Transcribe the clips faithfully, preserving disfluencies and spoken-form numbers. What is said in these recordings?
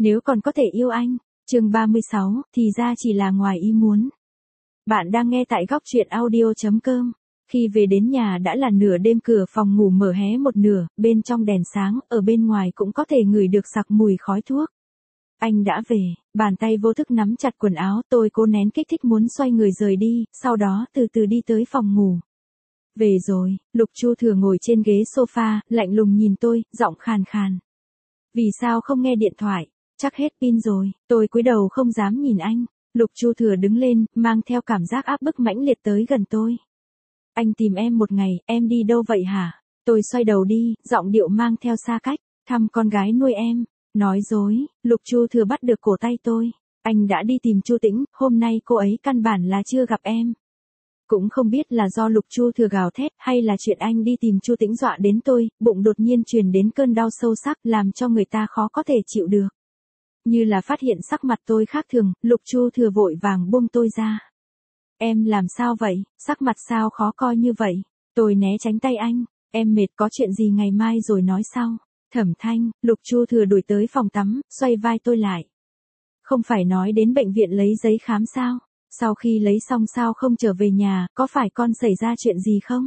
Nếu còn có thể yêu anh. Chương ba mươi sáu, thì ra chỉ là ngoài ý muốn. Bạn đang nghe tại góc truyện audio chấm com. Khi về đến nhà đã là nửa đêm, cửa phòng ngủ mở hé một nửa, bên trong đèn sáng, ở bên ngoài cũng có thể ngửi được sặc mùi khói thuốc. Anh đã về, bàn tay vô thức nắm chặt quần áo, tôi cố nén kích thích muốn xoay người rời đi, sau đó từ từ đi tới phòng ngủ. Về rồi, Lục Chu Thừa ngồi trên ghế sofa, lạnh lùng nhìn tôi, giọng khàn khàn. Vì sao không nghe điện thoại? Chắc hết pin rồi. Tôi cúi đầu không dám nhìn anh. Lục Chu Thừa đứng lên, mang theo cảm giác áp bức mãnh liệt tới gần tôi. Anh tìm em một ngày, em đi đâu vậy hả? Tôi xoay đầu đi, giọng điệu mang theo xa cách. Thăm con gái nuôi em. Nói dối. Lục Chu Thừa bắt được cổ tay tôi. Anh đã đi tìm Chu Tĩnh, hôm nay cô ấy căn bản là chưa gặp em. Cũng không biết là do Lục Chu Thừa gào thét hay là chuyện anh đi tìm Chu Tĩnh dọa đến tôi, bụng đột nhiên truyền đến cơn đau sâu sắc làm cho người ta khó có thể chịu được. Như là phát hiện sắc mặt tôi khác thường, Lục Chu Thừa vội vàng buông tôi ra. Em làm sao vậy, sắc mặt sao khó coi như vậy? Tôi né tránh tay anh, em mệt có chuyện gì ngày mai rồi nói sau. Thẩm Thanh, Lục Chu Thừa đuổi tới phòng tắm, xoay vai tôi lại. Không phải nói đến bệnh viện lấy giấy khám sao? Sau khi lấy xong sao không trở về nhà, có phải con xảy ra chuyện gì không?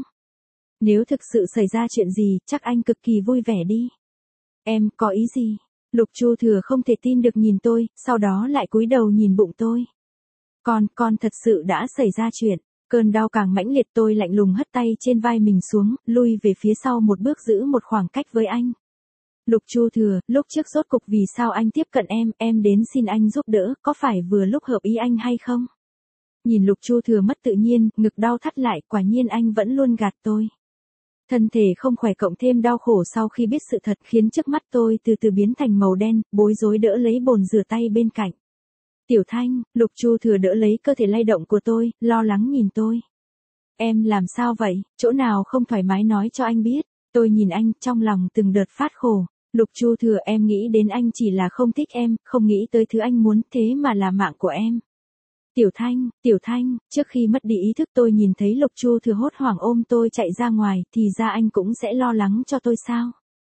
Nếu thực sự xảy ra chuyện gì, chắc anh cực kỳ vui vẻ đi. Em, có ý gì? Lục Chu Thừa không thể tin được nhìn tôi, sau đó lại cúi đầu nhìn bụng tôi. Con, con thật sự đã xảy ra chuyện. Cơn đau càng mãnh liệt, tôi lạnh lùng hất tay trên vai mình xuống, lui về phía sau một bước giữ một khoảng cách với anh. Lục Chu Thừa, lúc trước rốt cục vì sao anh tiếp cận em, em đến xin anh giúp đỡ, có phải vừa lúc hợp ý anh hay không? Nhìn Lục Chu Thừa mất tự nhiên, ngực đau thắt lại, quả nhiên anh vẫn luôn gạt tôi. Thân thể không khỏe cộng thêm đau khổ sau khi biết sự thật khiến trước mắt tôi từ từ biến thành màu đen, bối rối đỡ lấy bồn rửa tay bên cạnh. Tiểu Thanh, Lục Chu Thừa đỡ lấy cơ thể lay động của tôi, lo lắng nhìn tôi. Em làm sao vậy, chỗ nào không thoải mái nói cho anh biết. Tôi nhìn anh, trong lòng từng đợt phát khổ. Lục Chu Thừa, em nghĩ đến anh chỉ là không thích em, không nghĩ tới thứ anh muốn, thế mà là mạng của em. Tiểu Thanh, Tiểu Thanh, trước khi mất đi ý thức tôi nhìn thấy Lục Chu Thừa hốt hoảng ôm tôi chạy ra ngoài, thì ra anh cũng sẽ lo lắng cho tôi sao?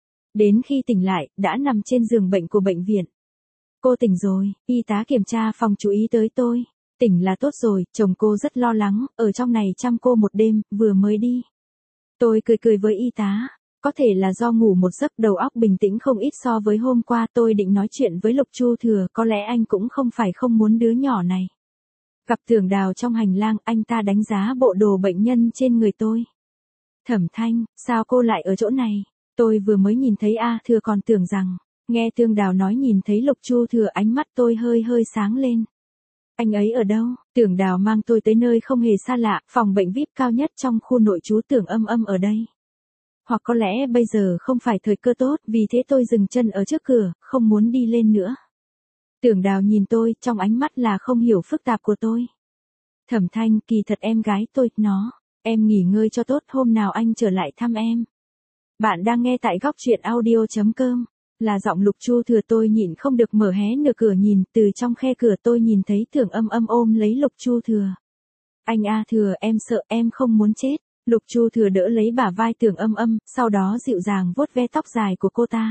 Đến khi tỉnh lại, đã nằm trên giường bệnh của bệnh viện. Cô tỉnh rồi, y tá kiểm tra phòng chú ý tới tôi. Tỉnh là tốt rồi, chồng cô rất lo lắng, ở trong này chăm cô một đêm, vừa mới đi. Tôi cười cười với y tá. Có thể là do ngủ một giấc đầu óc bình tĩnh không ít so với hôm qua. Tôi định nói chuyện với Lục Chu Thừa, có lẽ anh cũng không phải không muốn đứa nhỏ này. Gặp Tưởng Đào trong hành lang, anh ta đánh giá bộ đồ bệnh nhân trên người tôi. Thẩm Thanh, sao cô lại ở chỗ này? Tôi vừa mới nhìn thấy A Thừa còn tưởng rằng, nghe Tưởng Đào nói nhìn thấy Lục Chu Thừa, ánh mắt tôi hơi hơi sáng lên. Anh ấy ở đâu? Tưởng Đào mang tôi tới nơi không hề xa lạ, phòng bệnh vi ai pi cao nhất trong khu nội trú Tưởng Âm Âm ở đây. Hoặc có lẽ bây giờ không phải thời cơ tốt, vì thế tôi dừng chân ở trước cửa, không muốn đi lên nữa. Tưởng Đào nhìn tôi, trong ánh mắt là không hiểu phức tạp của tôi. Thẩm Thanh, kỳ thật em gái tôi, nó, em nghỉ ngơi cho tốt, hôm nào anh trở lại thăm em. Bạn đang nghe tại góc truyện audio chấm com, là giọng Lục Chu Thừa. Tôi nhịn không được mở hé nửa cửa nhìn, từ trong khe cửa tôi nhìn thấy Tưởng Âm Âm ôm lấy Lục Chu Thừa. Anh A Thừa, em sợ, em không muốn chết. Lục Chu Thừa đỡ lấy bả vai Tưởng Âm Âm, sau đó dịu dàng vuốt ve tóc dài của cô ta.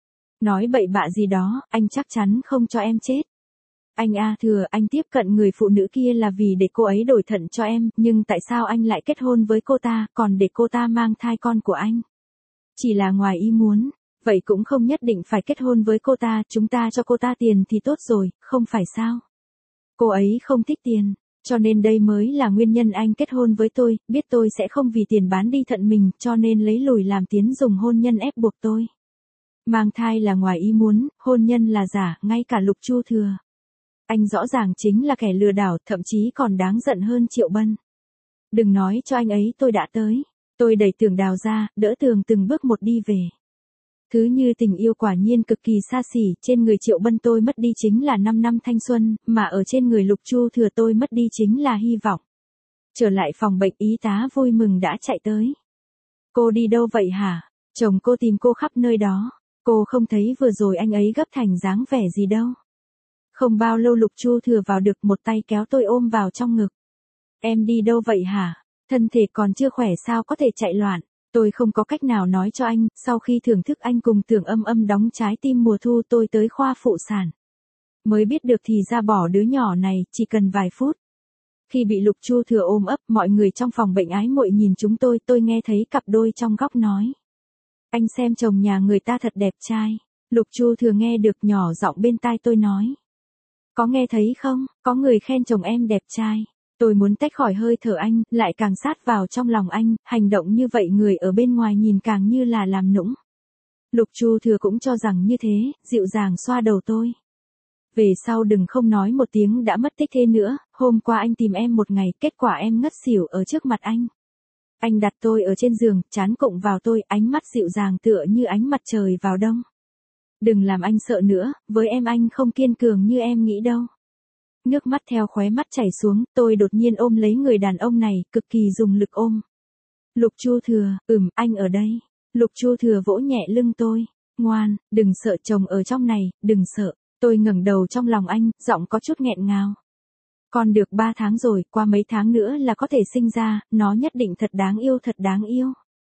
Nói bậy bạ gì đó, anh chắc chắn không cho em chết. Anh A Thừa, anh tiếp cận người phụ nữ kia là vì để cô ấy đổi thận cho em, nhưng tại sao anh lại kết hôn với cô ta, còn để cô ta mang thai con của anh? Chỉ là ngoài ý muốn, vậy cũng không nhất định phải kết hôn với cô ta, chúng ta cho cô ta tiền thì tốt rồi, không phải sao? Cô ấy không thích tiền, cho nên đây mới là nguyên nhân anh kết hôn với tôi, biết tôi sẽ không vì tiền bán đi thận mình, cho nên lấy lùi làm tiến dùng hôn nhân ép buộc tôi. Mang thai là ngoài ý muốn, hôn nhân là giả, ngay cả Lục Chu Thừa. Anh rõ ràng chính là kẻ lừa đảo, thậm chí còn đáng giận hơn Triệu Bân. Đừng nói cho anh ấy tôi đã tới. Tôi đẩy Tưởng Đào ra, đỡ Tường từng bước một đi về. Thứ như tình yêu quả nhiên cực kỳ xa xỉ, trên người Triệu Bân tôi mất đi chính là năm năm thanh xuân, mà ở trên người Lục Chu Thừa tôi mất đi chính là hy vọng. Trở lại phòng bệnh, y tá vui mừng đã chạy tới. Cô đi đâu vậy hả? Chồng cô tìm cô khắp nơi đó. Cô không thấy vừa rồi anh ấy gấp thành dáng vẻ gì đâu. Không bao lâu Lục Chu Thừa vào được, một tay kéo tôi ôm vào trong ngực. Em đi đâu vậy hả? Thân thể còn chưa khỏe sao có thể chạy loạn? Tôi không có cách nào nói cho anh, sau khi thưởng thức anh cùng Tưởng Âm Âm đóng Trái tim mùa thu tôi tới khoa phụ sản. Mới biết được thì ra bỏ đứa nhỏ này, chỉ cần vài phút. Khi bị Lục Chu Thừa ôm ấp, mọi người trong phòng bệnh ái muội nhìn chúng tôi, tôi nghe thấy cặp đôi trong góc nói. Anh xem chồng nhà người ta thật đẹp trai. Lục Chu Thừa nghe được nhỏ giọng bên tai tôi nói. Có nghe thấy không, có người khen chồng em đẹp trai. Tôi muốn tách khỏi hơi thở anh, lại càng sát vào trong lòng anh, hành động như vậy người ở bên ngoài nhìn càng như là làm nũng. Lục Chu Thừa cũng cho rằng như thế, dịu dàng xoa đầu tôi. Về sau đừng không nói một tiếng đã mất tích thế nữa, hôm qua anh tìm em một ngày, kết quả em ngất xỉu ở trước mặt anh. Anh đặt tôi ở trên giường, trán cụng vào tôi, ánh mắt dịu dàng tựa như ánh mặt trời vào đông. Đừng làm anh sợ nữa, với em anh không kiên cường như em nghĩ đâu. Nước mắt theo khóe mắt chảy xuống, tôi đột nhiên ôm lấy người đàn ông này, cực kỳ dùng lực ôm. Lục Chu Thừa, ừm, anh ở đây. Lục Chu Thừa vỗ nhẹ lưng tôi. Ngoan, đừng sợ, chồng ở trong này, đừng sợ. Tôi ngẩng đầu trong lòng anh, giọng có chút nghẹn ngào. Con được ba tháng rồi, qua mấy tháng nữa là có thể sinh ra, nó nhất định thật đáng yêu, thật đáng yêu.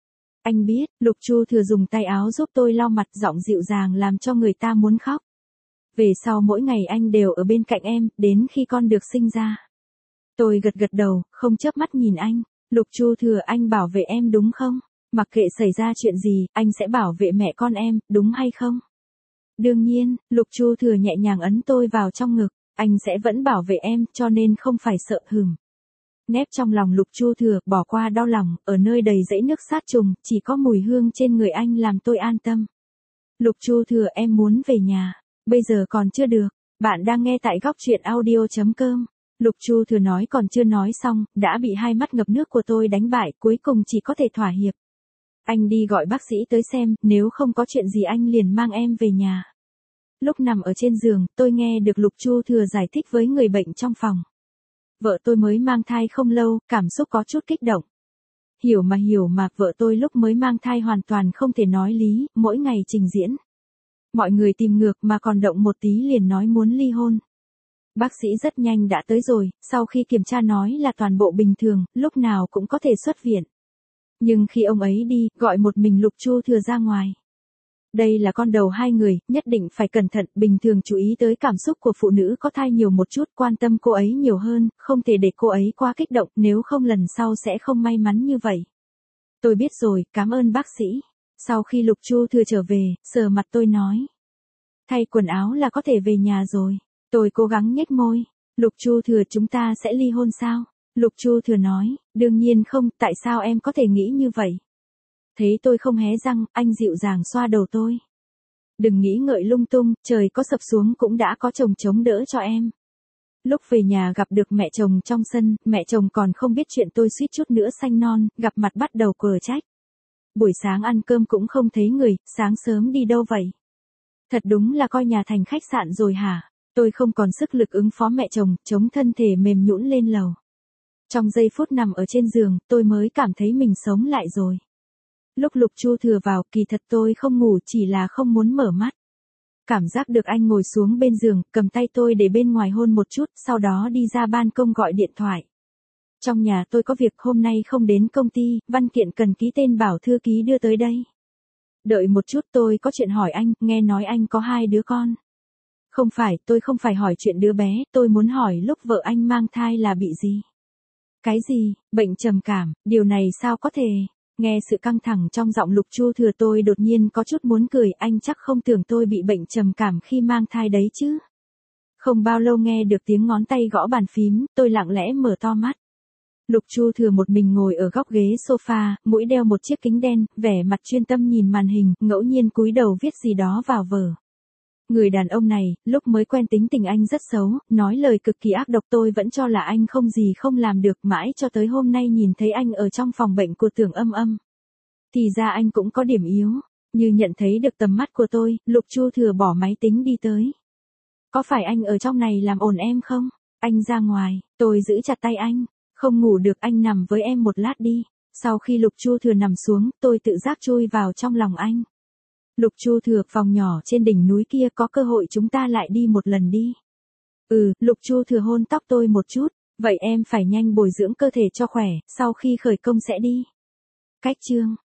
Anh biết, Lục Chu Thừa dùng tay áo giúp tôi lau mặt, giọng dịu dàng làm cho người ta muốn khóc. Về sau mỗi ngày anh đều ở bên cạnh em, đến khi con được sinh ra. Tôi gật gật đầu, không chớp mắt nhìn anh. Lục Chu Thừa, anh bảo vệ em đúng không? Mặc kệ xảy ra chuyện gì, anh sẽ bảo vệ mẹ con em, đúng hay không? Đương nhiên, Lục Chu Thừa nhẹ nhàng ấn tôi vào trong ngực. Anh sẽ vẫn bảo vệ em, cho nên không phải sợ hừm. Nép trong lòng Lục Chu Thừa, bỏ qua đau lòng, ở nơi đầy dãy nước sát trùng, chỉ có mùi hương trên người anh làm tôi an tâm. Lục Chu Thừa, em muốn về nhà. Bây giờ còn chưa được. Bạn đang nghe tại góc truyện audio chấm com. Lục Chu Thừa nói còn chưa nói xong, đã bị hai mắt ngập nước của tôi đánh bại, cuối cùng chỉ có thể thỏa hiệp. Anh đi gọi bác sĩ tới xem, nếu không có chuyện gì anh liền mang em về nhà. Lúc nằm ở trên giường, tôi nghe được Lục Chu Thừa giải thích với người bệnh trong phòng. Vợ tôi mới mang thai không lâu, cảm xúc có chút kích động. Hiểu mà hiểu mà, vợ tôi lúc mới mang thai hoàn toàn không thể nói lý, mỗi ngày trình diễn. Mọi người tìm ngược mà còn động một tí liền nói muốn ly hôn. Bác sĩ rất nhanh đã tới rồi, sau khi kiểm tra nói là toàn bộ bình thường, lúc nào cũng có thể xuất viện. Nhưng khi ông ấy đi, gọi một mình Lục Chu Thừa ra ngoài. Đây là con đầu hai người, nhất định phải cẩn thận, bình thường chú ý tới cảm xúc của phụ nữ có thai nhiều một chút, quan tâm cô ấy nhiều hơn, không thể để cô ấy quá kích động, nếu không lần sau sẽ không may mắn như vậy. Tôi biết rồi, cảm ơn bác sĩ. Sau khi Lục Chu Thừa trở về, sờ mặt tôi nói. Thay quần áo là có thể về nhà rồi. Tôi cố gắng nhếch môi. Lục Chu Thừa, chúng ta sẽ ly hôn sao? Lục Chu Thừa nói, đương nhiên không, tại sao em có thể nghĩ như vậy? Thấy tôi không hé răng, anh dịu dàng xoa đầu tôi. Đừng nghĩ ngợi lung tung, trời có sập xuống cũng đã có chồng chống đỡ cho em. Lúc về nhà gặp được mẹ chồng trong sân, mẹ chồng còn không biết chuyện tôi suýt chút nữa sanh non, gặp mặt bắt đầu quở trách. Buổi sáng ăn cơm cũng không thấy người, sáng sớm đi đâu vậy? Thật đúng là coi nhà thành khách sạn rồi hả? Tôi không còn sức lực ứng phó mẹ chồng, chống thân thể mềm nhũn lên lầu. Trong giây phút nằm ở trên giường, tôi mới cảm thấy mình sống lại rồi. Lúc Lục Chu Thừa vào, kỳ thật tôi không ngủ, chỉ là không muốn mở mắt. Cảm giác được anh ngồi xuống bên giường, cầm tay tôi để bên ngoài hôn một chút, sau đó đi ra ban công gọi điện thoại. Trong nhà tôi có việc, hôm nay không đến công ty, văn kiện cần ký tên bảo thư ký đưa tới đây. Đợi một chút, tôi có chuyện hỏi anh, nghe nói anh có hai đứa con. Không phải, tôi không phải hỏi chuyện đứa bé, tôi muốn hỏi lúc vợ anh mang thai là bị gì? Cái gì? Bệnh trầm cảm, điều này sao có thể? Nghe sự căng thẳng trong giọng Lục Chu Thừa tôi đột nhiên có chút muốn cười, anh chắc không tưởng tôi bị bệnh trầm cảm khi mang thai đấy chứ. Không bao lâu nghe được tiếng ngón tay gõ bàn phím, tôi lặng lẽ mở to mắt. Lục Chu Thừa một mình ngồi ở góc ghế sofa, mũi đeo một chiếc kính đen, vẻ mặt chuyên tâm nhìn màn hình, ngẫu nhiên cúi đầu viết gì đó vào vở. Người đàn ông này, lúc mới quen tính tình anh rất xấu, nói lời cực kỳ ác độc, tôi vẫn cho là anh không gì không làm được, mãi cho tới hôm nay nhìn thấy anh ở trong phòng bệnh của Tưởng Âm Âm. Thì ra anh cũng có điểm yếu, như nhận thấy được tầm mắt của tôi, Lục Chu Thừa bỏ máy tính đi tới. Có phải anh ở trong này làm ồn em không? Anh ra ngoài, tôi giữ chặt tay anh, không ngủ được anh nằm với em một lát đi. Sau khi Lục Chu Thừa nằm xuống, tôi tự giác chui vào trong lòng anh. Lục Chu Thừa, phòng nhỏ trên đỉnh núi kia có cơ hội chúng ta lại đi một lần đi. Ừ, Lục Chu Thừa hôn tóc tôi một chút, vậy em phải nhanh bồi dưỡng cơ thể cho khỏe, sau khi khởi công sẽ đi. Cách chương